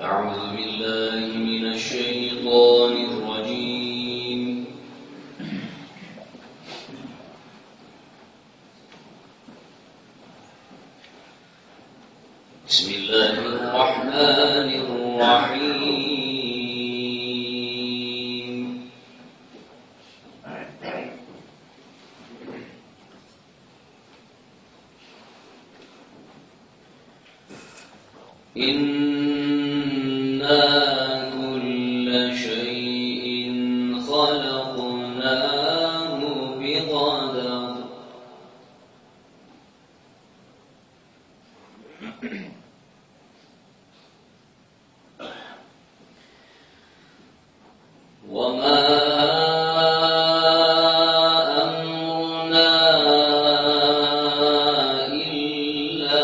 أعوذ بالله من الشيطان الرجيم. بسم الله الرحمن الرحيم. إنا كل شيء خلقناه بقدر. وما أمرنا إلا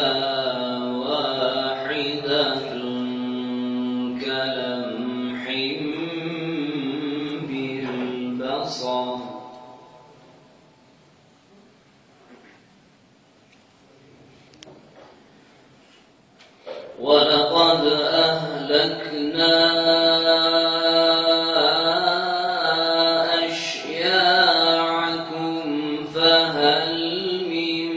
واحدة كلمح بالبصر. ولقد أهلكنا أشياعكم فهل من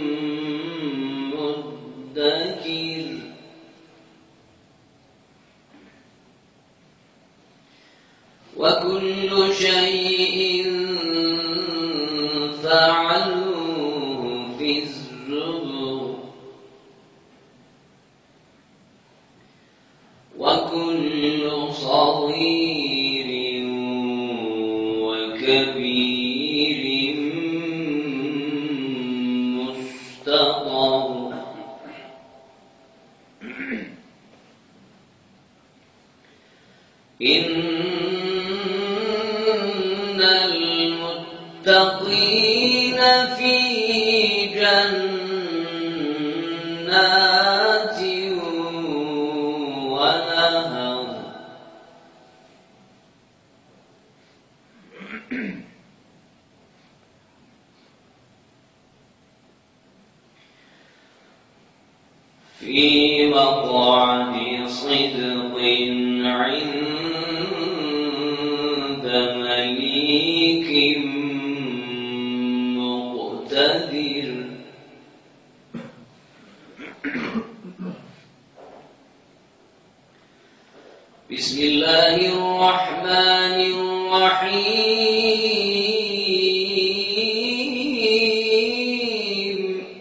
مدكر. وكل شيء فعلوه في الزبر. وكل صغير وكبير مستطر. إن المتقين في جنات ونهر. في مقعد صدق عند مليك مقتدر. بسم الله الرحمن الرحيم.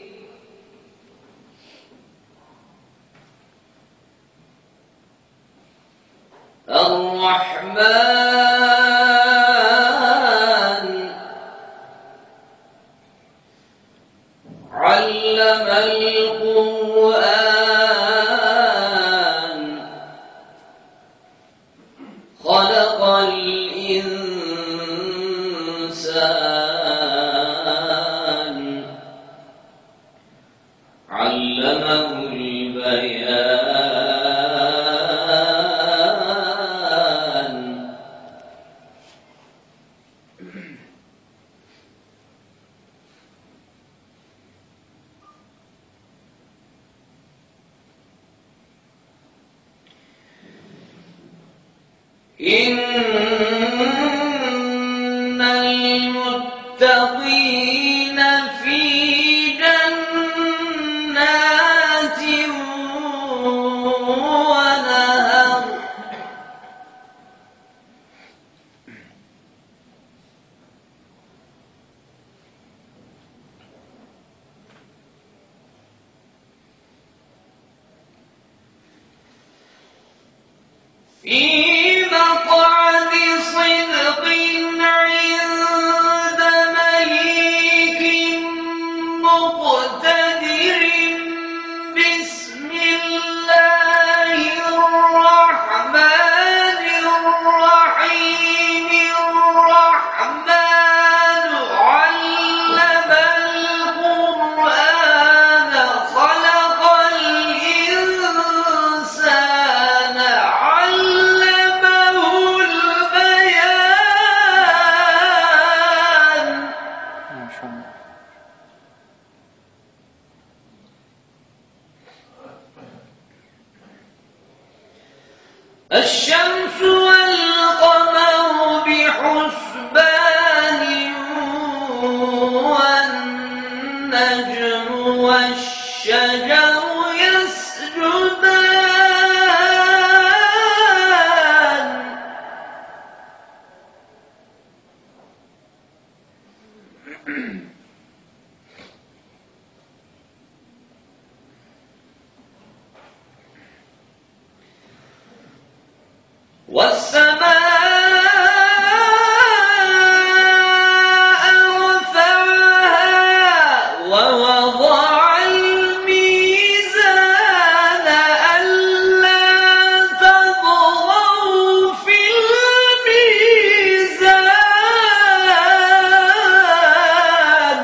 الرحمن علم القرآن خلق الإنسان علمه البيان. إن المتقين في جنات ونهر. في مقعد صدق عند مليك مقتدر. بسم الله الرحمن الرحيم. الرحمن علم القرآن خلق الإنسان علمه الشمس والقمر بحسبان والنجم والشجر يسجدان والسماء رفعها ووضع الميزان ألا تطغوا في الميزان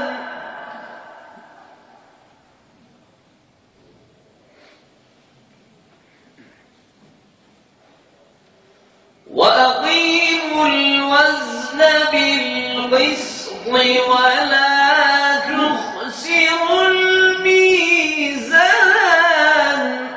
وأقيموا الوزن بالقسط ولا تخسروا الميزان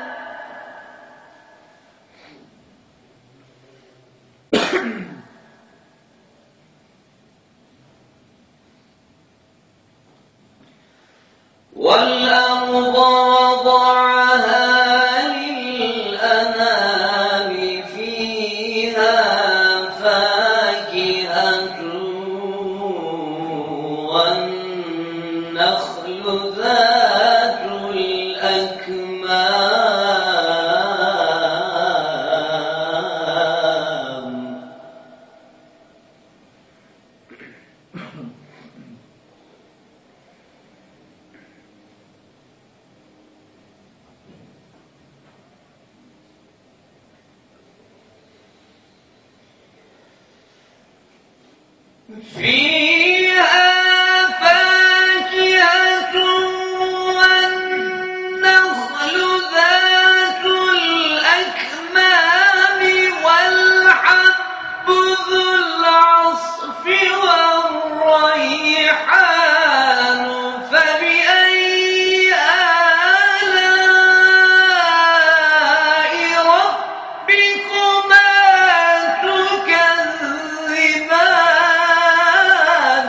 والأرض وضعها للأنام فيها فاكهة والنخل ذات الأكمام فيها فاكهة والنخل ذات الأكمام والحب ذو العصف والريحان فبأي آلاء ربكما تكذبان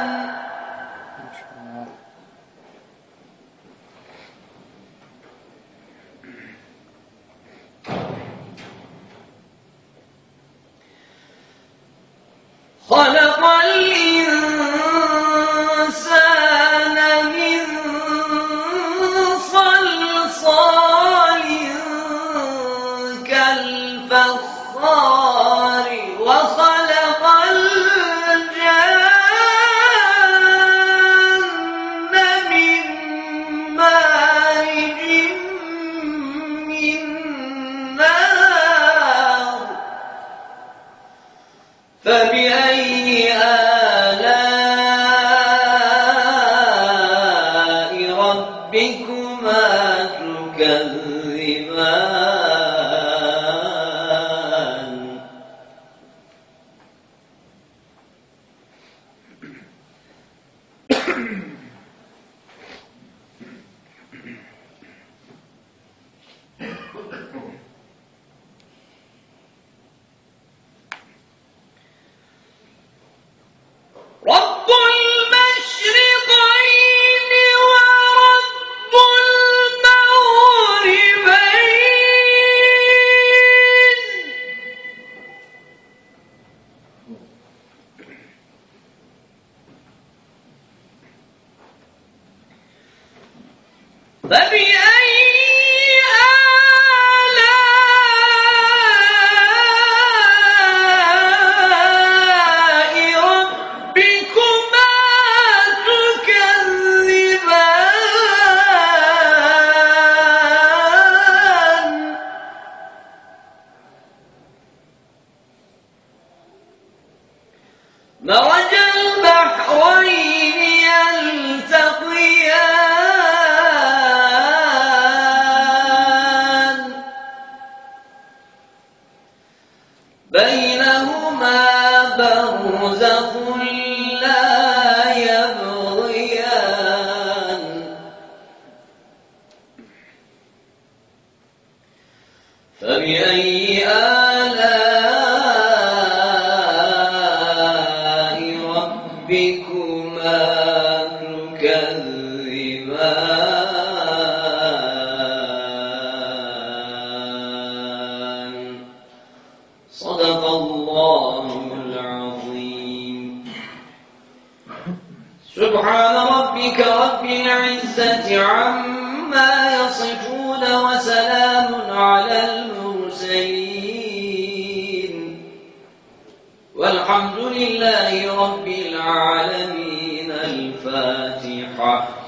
خلق الإنسان من صلصال كالفخار وخلق الجان من مارج من نار فبأي آلاء ربكما تكذبان رب المشرقين ورب المغربين فبأي آلاء ربكما تكذبان مرج البحرين يلتقيان بينهما برزخ لا يبغيان فبأي آلاء صدق الله العظيم. سبحان ربك رب العزة عما يصفون وسلام على المرسلين والحمد لله رب العالمين. الفاتحة.